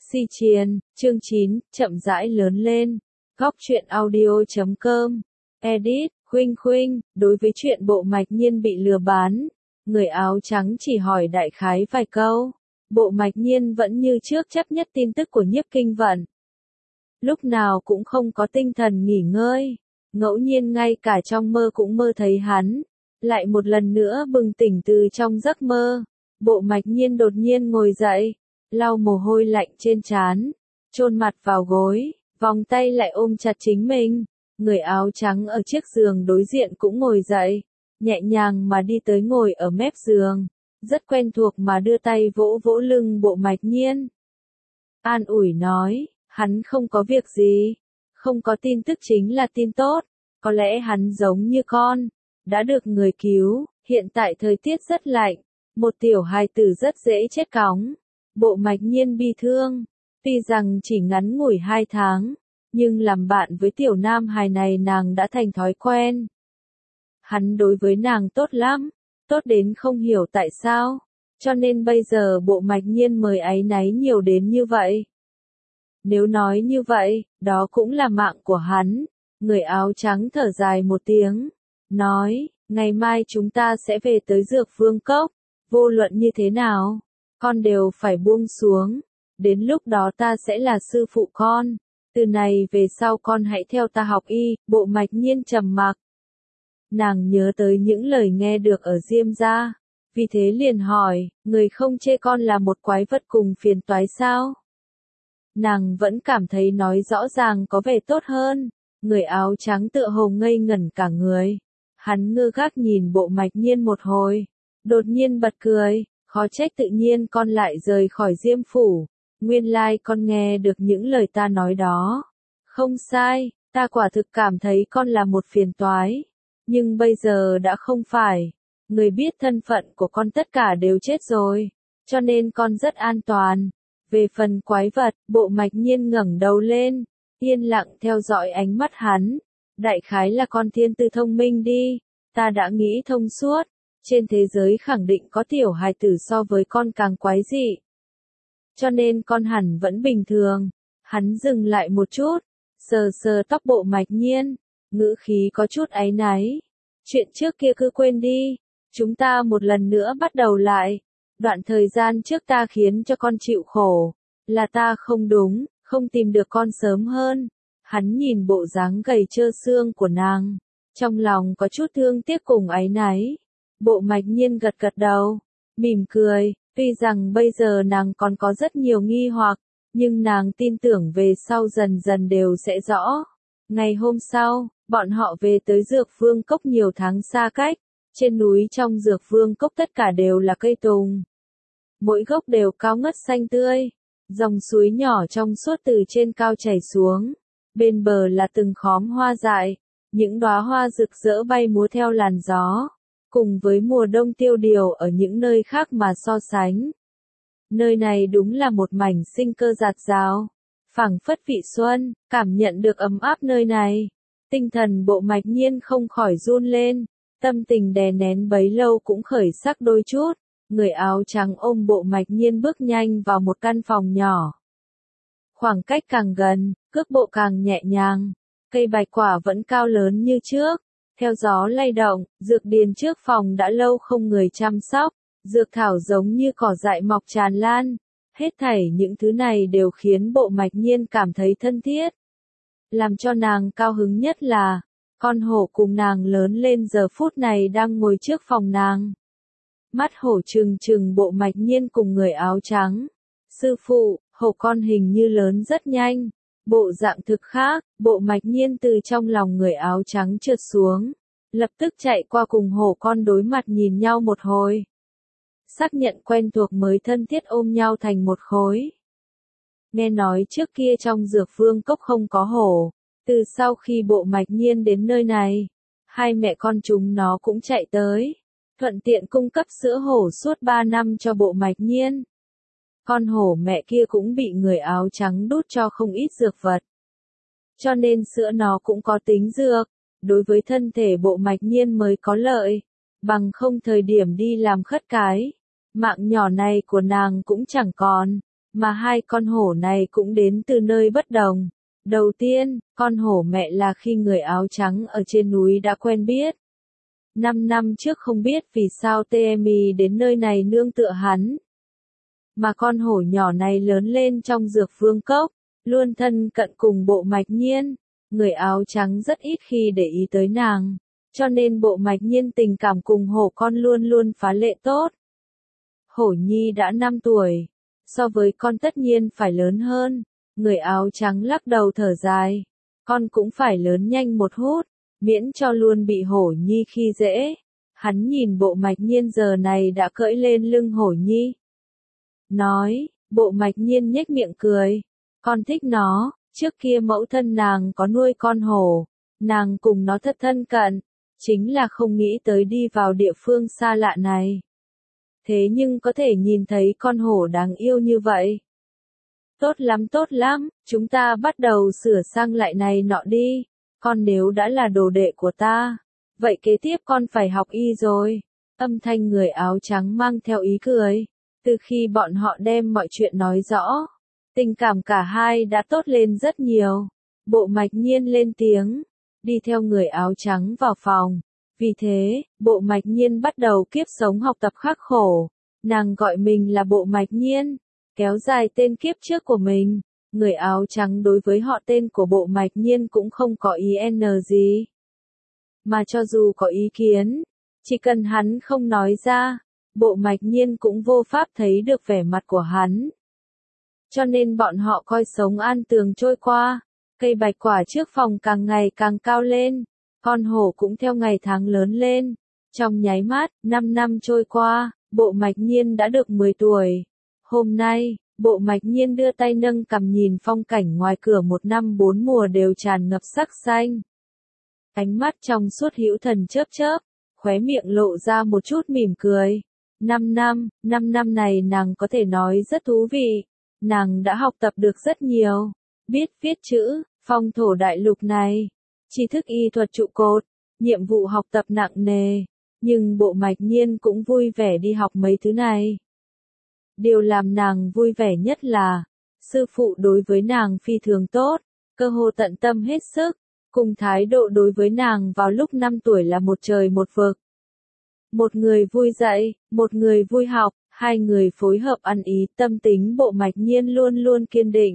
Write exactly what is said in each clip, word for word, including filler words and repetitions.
Si Chiên, chương chín, chậm rãi lớn lên. Góc truyện audio chấm com. Edit, Khuynh Khuynh, đối với chuyện Bộ Mạch Nhiên bị lừa bán, người áo trắng chỉ hỏi đại khái vài câu. Bộ Mạch Nhiên vẫn như trước chấp nhất tin tức của Nhiếp Kinh Vận. Lúc nào cũng không có tinh thần nghỉ ngơi, ngẫu nhiên ngay cả trong mơ cũng mơ thấy hắn. Lại một lần nữa bừng tỉnh từ trong giấc mơ, Bộ Mạch Nhiên đột nhiên ngồi dậy, lau mồ hôi lạnh trên trán, chôn mặt vào gối, vòng tay lại ôm chặt chính mình. Người áo trắng ở chiếc giường đối diện cũng ngồi dậy, nhẹ nhàng mà đi tới ngồi ở mép giường, rất quen thuộc mà đưa tay vỗ vỗ lưng Bộ Mạch Nhiên. An ủi nói, hắn không có việc gì, không có tin tức chính là tin tốt, có lẽ hắn giống như con, đã được người cứu, hiện tại thời tiết rất lạnh, một tiểu hài tử rất dễ chết cóng. Bộ Mạch Nhiên bi thương, tuy rằng chỉ ngắn ngủi hai tháng, nhưng làm bạn với tiểu nam hài này nàng đã thành thói quen. Hắn đối với nàng tốt lắm, tốt đến không hiểu tại sao, cho nên bây giờ Bộ Mạch Nhiên mới áy náy nhiều đến như vậy. Nếu nói như vậy, đó cũng là mạng của hắn. Người áo trắng thở dài một tiếng, nói, ngày mai chúng ta sẽ về tới Dược Vương Cốc, vô luận như thế nào, con đều phải buông xuống, đến lúc đó ta sẽ là sư phụ con, từ này về sau con hãy theo ta học y. Bộ Mạch Nhiên trầm mặc. Nàng nhớ tới những lời nghe được ở Diêm gia, vì thế liền hỏi, người không chê con là một quái vật cùng phiền toái sao? Nàng vẫn cảm thấy nói rõ ràng có vẻ tốt hơn. Người áo trắng tựa hồ ngây ngẩn cả người. Hắn ngơ ngác nhìn Bộ Mạch Nhiên một hồi, đột nhiên bật cười, khó trách tự nhiên con lại rời khỏi Diêm phủ, nguyên lai con nghe được những lời ta nói đó. Không sai, ta quả thực cảm thấy con là một phiền toái, nhưng bây giờ đã không phải. Người biết thân phận của con tất cả đều chết rồi, cho nên con rất an toàn. Về phần quái vật, Bộ Mạch Nhiên ngẩng đầu lên, yên lặng theo dõi ánh mắt hắn. Đại khái là con thiên tư thông minh đi, ta đã nghĩ thông suốt, trên thế giới khẳng định có tiểu hài tử so với con càng quái dị. Cho nên con hẳn vẫn bình thường. Hắn dừng lại một chút, sờ sờ tóc Bộ Mạch Nhiên, ngữ khí có chút áy náy. Chuyện trước kia cứ quên đi, chúng ta một lần nữa bắt đầu lại. Đoạn thời gian trước ta khiến cho con chịu khổ, là ta không đúng, không tìm được con sớm hơn. Hắn nhìn bộ dáng gầy trơ xương của nàng, trong lòng có chút thương tiếc cùng áy náy. Bộ Mạch Nhiên gật gật đầu, mỉm cười, tuy rằng bây giờ nàng còn có rất nhiều nghi hoặc, nhưng nàng tin tưởng về sau dần dần đều sẽ rõ. Ngày hôm sau, bọn họ về tới Dược Vương Cốc nhiều tháng xa cách, trên núi trong Dược Vương Cốc tất cả đều là cây tùng. Mỗi gốc đều cao ngất xanh tươi, dòng suối nhỏ trong suốt từ trên cao chảy xuống, bên bờ là từng khóm hoa dại, những đóa hoa rực rỡ bay múa theo làn gió, cùng với mùa đông tiêu điều ở những nơi khác mà so sánh. Nơi này đúng là một mảnh sinh cơ dạt dào, phảng phất vị xuân. Cảm nhận được ấm áp nơi này, tinh thần Bộ Mạch Nhiên không khỏi run lên, tâm tình đè nén bấy lâu cũng khởi sắc đôi chút. Người áo trắng ôm Bộ Mạch Nhiên bước nhanh vào một căn phòng nhỏ. Khoảng cách càng gần, cước bộ càng nhẹ nhàng, cây bạch quả vẫn cao lớn như trước, theo gió lay động. Dược điền trước phòng đã lâu không người chăm sóc, dược thảo giống như cỏ dại mọc tràn lan, hết thảy những thứ này đều khiến Bộ Mạch Nhiên cảm thấy thân thiết. Làm cho nàng cao hứng nhất là, con hổ cùng nàng lớn lên giờ phút này đang ngồi trước phòng nàng. Mắt hổ trừng trừng Bộ Mạch Nhiên cùng người áo trắng. Sư phụ, hổ con hình như lớn rất nhanh. Bộ dạng thực khác. Bộ Mạch Nhiên từ trong lòng người áo trắng trượt xuống, lập tức chạy qua cùng hổ con đối mặt nhìn nhau một hồi. Xác nhận quen thuộc mới thân thiết ôm nhau thành một khối. Nghe nói trước kia trong Dược Vương Cốc không có hổ, từ sau khi Bộ Mạch Nhiên đến nơi này, hai mẹ con chúng nó cũng chạy tới, thuận tiện cung cấp sữa hổ suốt ba năm cho Bộ Mạch Nhiên. Con hổ mẹ kia cũng bị người áo trắng đút cho không ít dược vật, cho nên sữa nó cũng có tính dược, đối với thân thể Bộ Mạch Nhiên mới có lợi, bằng không thời điểm đi làm khất cái, mạng nhỏ này của nàng cũng chẳng còn. Mà hai con hổ này cũng đến từ nơi bất đồng. Đầu tiên, con hổ mẹ là khi người áo trắng ở trên núi đã quen biết. Năm năm trước không biết vì sao Temi đến nơi này nương tựa hắn. Mà con hổ nhỏ này lớn lên trong dược vương cốc, luôn thân cận cùng Bộ Mạch Nhiên. Người áo trắng rất ít khi để ý tới nàng, cho nên Bộ Mạch Nhiên tình cảm cùng hổ con luôn luôn phá lệ tốt. Hổ nhi đã năm tuổi, so với con tất nhiên phải lớn hơn. Người áo trắng lắc đầu thở dài, con cũng phải lớn nhanh một hút, miễn cho luôn bị hổ nhi khi dễ. Hắn nhìn Bộ Mạch Nhiên giờ này đã cưỡi lên lưng hổ nhi. Nói, Bộ Mạch Nhiên nhếch miệng cười, con thích nó, trước kia mẫu thân nàng có nuôi con hổ, nàng cùng nó thật thân cận, chính là không nghĩ tới đi vào địa phương xa lạ này. Thế nhưng có thể nhìn thấy con hổ đáng yêu như vậy. Tốt lắm tốt lắm, chúng ta bắt đầu sửa sang lại này nọ đi, con nếu đã là đồ đệ của ta, vậy kế tiếp con phải học y rồi. Âm thanh người áo trắng mang theo ý cười, từ khi bọn họ đem mọi chuyện nói rõ, tình cảm cả hai đã tốt lên rất nhiều. Bộ Mạch Nhiên lên tiếng, đi theo người áo trắng vào phòng. Vì thế, Bộ Mạch Nhiên bắt đầu kiếp sống học tập khắc khổ. Nàng gọi mình là Bộ Mạch Nhiên, kéo dài tên kiếp trước của mình. Người áo trắng đối với họ tên của Bộ Mạch Nhiên cũng không có ý n gì. Mà cho dù có ý kiến, chỉ cần hắn không nói ra, Bộ Mạch Nhiên cũng vô pháp thấy được vẻ mặt của hắn. Cho nên bọn họ coi sống an tường trôi qua. Cây bạch quả trước phòng càng ngày càng cao lên, con hổ cũng theo ngày tháng lớn lên. Trong nháy mắt, năm năm trôi qua, Bộ Mạch Nhiên đã được mười tuổi. Hôm nay, Bộ Mạch Nhiên đưa tay nâng cằm nhìn phong cảnh ngoài cửa một năm bốn mùa đều tràn ngập sắc xanh. Ánh mắt trong suốt hữu thần chớp chớp, khóe miệng lộ ra một chút mỉm cười. Năm năm, năm năm này nàng có thể nói rất thú vị. Nàng đã học tập được rất nhiều, biết viết chữ, phong thổ đại lục này, tri thức y thuật trụ cột, nhiệm vụ học tập nặng nề, nhưng Bộ Mạch Nhiên cũng vui vẻ đi học mấy thứ này. Điều làm nàng vui vẻ nhất là, sư phụ đối với nàng phi thường tốt, cơ hồ tận tâm hết sức, cùng thái độ đối với nàng vào lúc năm tuổi là một trời một vực. Một người vui dạy, một người vui học, hai người phối hợp ăn ý, tâm tính Bộ Mạch Nhiên luôn luôn kiên định.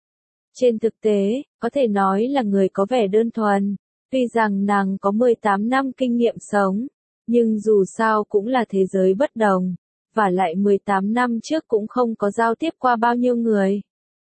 Trên thực tế, có thể nói là người có vẻ đơn thuần, tuy rằng nàng có mười tám năm kinh nghiệm sống, nhưng dù sao cũng là thế giới bất đồng, và lại mười tám năm trước cũng không có giao tiếp qua bao nhiêu người.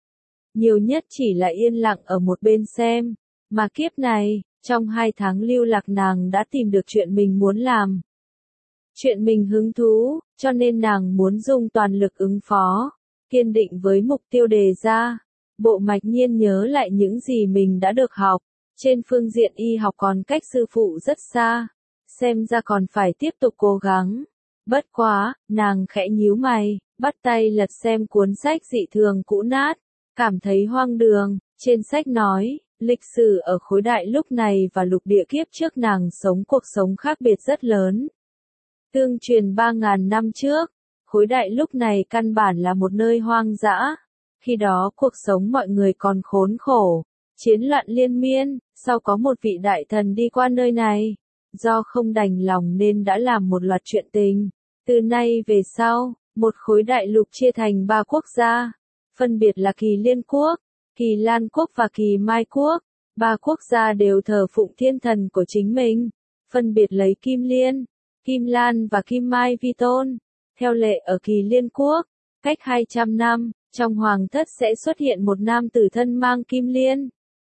Nhiều nhất chỉ là yên lặng ở một bên xem, mà kiếp này, trong hai tháng lưu lạc nàng đã tìm được chuyện mình muốn làm. Chuyện mình hứng thú, cho nên nàng muốn dùng toàn lực ứng phó, kiên định với mục tiêu đề ra. Bộ Mạch Nhiên nhớ lại những gì mình đã được học, trên phương diện y học còn cách sư phụ rất xa, xem ra còn phải tiếp tục cố gắng. Bất quá, nàng khẽ nhíu mày, bắt tay lật xem cuốn sách dị thường cũ nát, cảm thấy hoang đường. Trên sách nói, lịch sử ở khối đại lúc này và lục địa kiếp trước nàng sống cuộc sống khác biệt rất lớn. Tương truyền ba ngàn năm trước, khối đại lúc này căn bản là một nơi hoang dã. Khi đó cuộc sống mọi người còn khốn khổ, chiến loạn liên miên, sau có một vị đại thần đi qua nơi này, do không đành lòng nên đã làm một loạt chuyện tình. Từ nay về sau, một khối đại lục chia thành ba quốc gia, phân biệt là Kỳ Liên Quốc, Kỳ Lan Quốc và Kỳ Mai Quốc. Ba quốc gia đều thờ phụng thiên thần của chính mình, phân biệt lấy Kim Liên, Kim Lan và Kim Mai vi tôn. Theo lệ ở Kỳ Liên Quốc, cách hai trăm năm, trong hoàng thất sẽ xuất hiện một nam tử thân mang kim liên.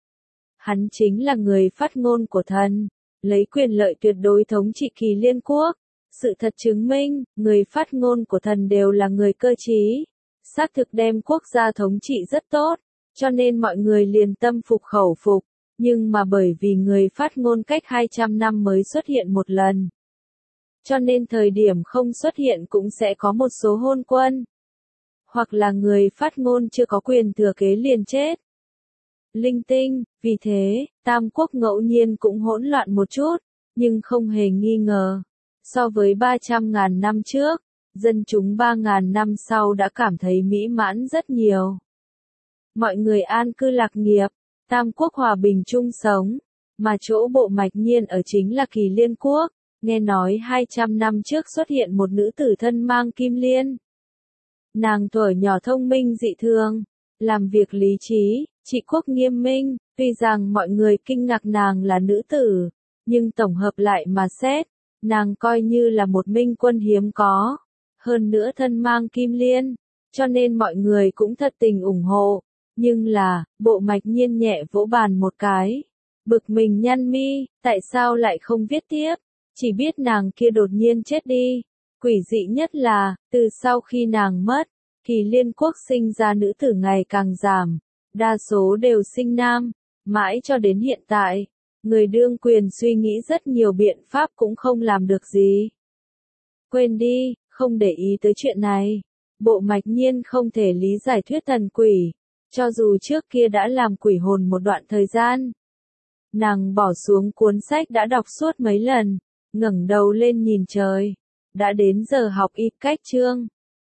Hắn chính là người phát ngôn của thần, lấy quyền lợi tuyệt đối thống trị Kỳ Liên Quốc. Sự thật chứng minh, người phát ngôn của thần đều là người cơ trí, xác thực đem quốc gia thống trị rất tốt, cho nên mọi người liền tâm phục khẩu phục. Nhưng mà bởi vì người phát ngôn cách hai trăm năm mới xuất hiện một lần, cho nên thời điểm không xuất hiện cũng sẽ có một số hôn quân, hoặc là người phát ngôn chưa có quyền thừa kế liền chết. Linh tinh, vì thế, Tam Quốc ngẫu nhiên cũng hỗn loạn một chút, nhưng không hề nghi ngờ. So với ba trăm ngàn năm trước, dân chúng ba ngàn năm sau đã cảm thấy mỹ mãn rất nhiều. Mọi người an cư lạc nghiệp, tam quốc hòa bình chung sống, mà chỗ bộ mạch nhiên ở chính là Kỳ Liên quốc. Nghe nói hai trăm năm trước xuất hiện một nữ tử thân mang kim liên. Nàng thuở nhỏ thông minh dị thường, làm việc lý trí, trị quốc nghiêm minh, tuy rằng mọi người kinh ngạc nàng là nữ tử, nhưng tổng hợp lại mà xét, nàng coi như là một minh quân hiếm có, hơn nữa thân mang kim liên, cho nên mọi người cũng thật tình ủng hộ, nhưng là, bộ mạch nhiên nhẹ vỗ bàn một cái, bực mình nhăn mi, tại sao lại không viết tiếp, chỉ biết nàng kia đột nhiên chết đi, quỷ dị nhất là, từ sau khi nàng mất, Kỳ Liên quốc sinh ra nữ tử ngày càng giảm, đa số đều sinh nam, mãi cho đến hiện tại, người đương quyền suy nghĩ rất nhiều biện pháp cũng không làm được gì. Quên đi, không để ý tới chuyện này, bộ mạch nhiên không thể lý giải thuyết thần quỷ, cho dù trước kia đã làm quỷ hồn một đoạn thời gian. Nàng bỏ xuống cuốn sách đã đọc suốt mấy lần, ngẩng đầu lên nhìn trời, đã đến giờ học y cách chương.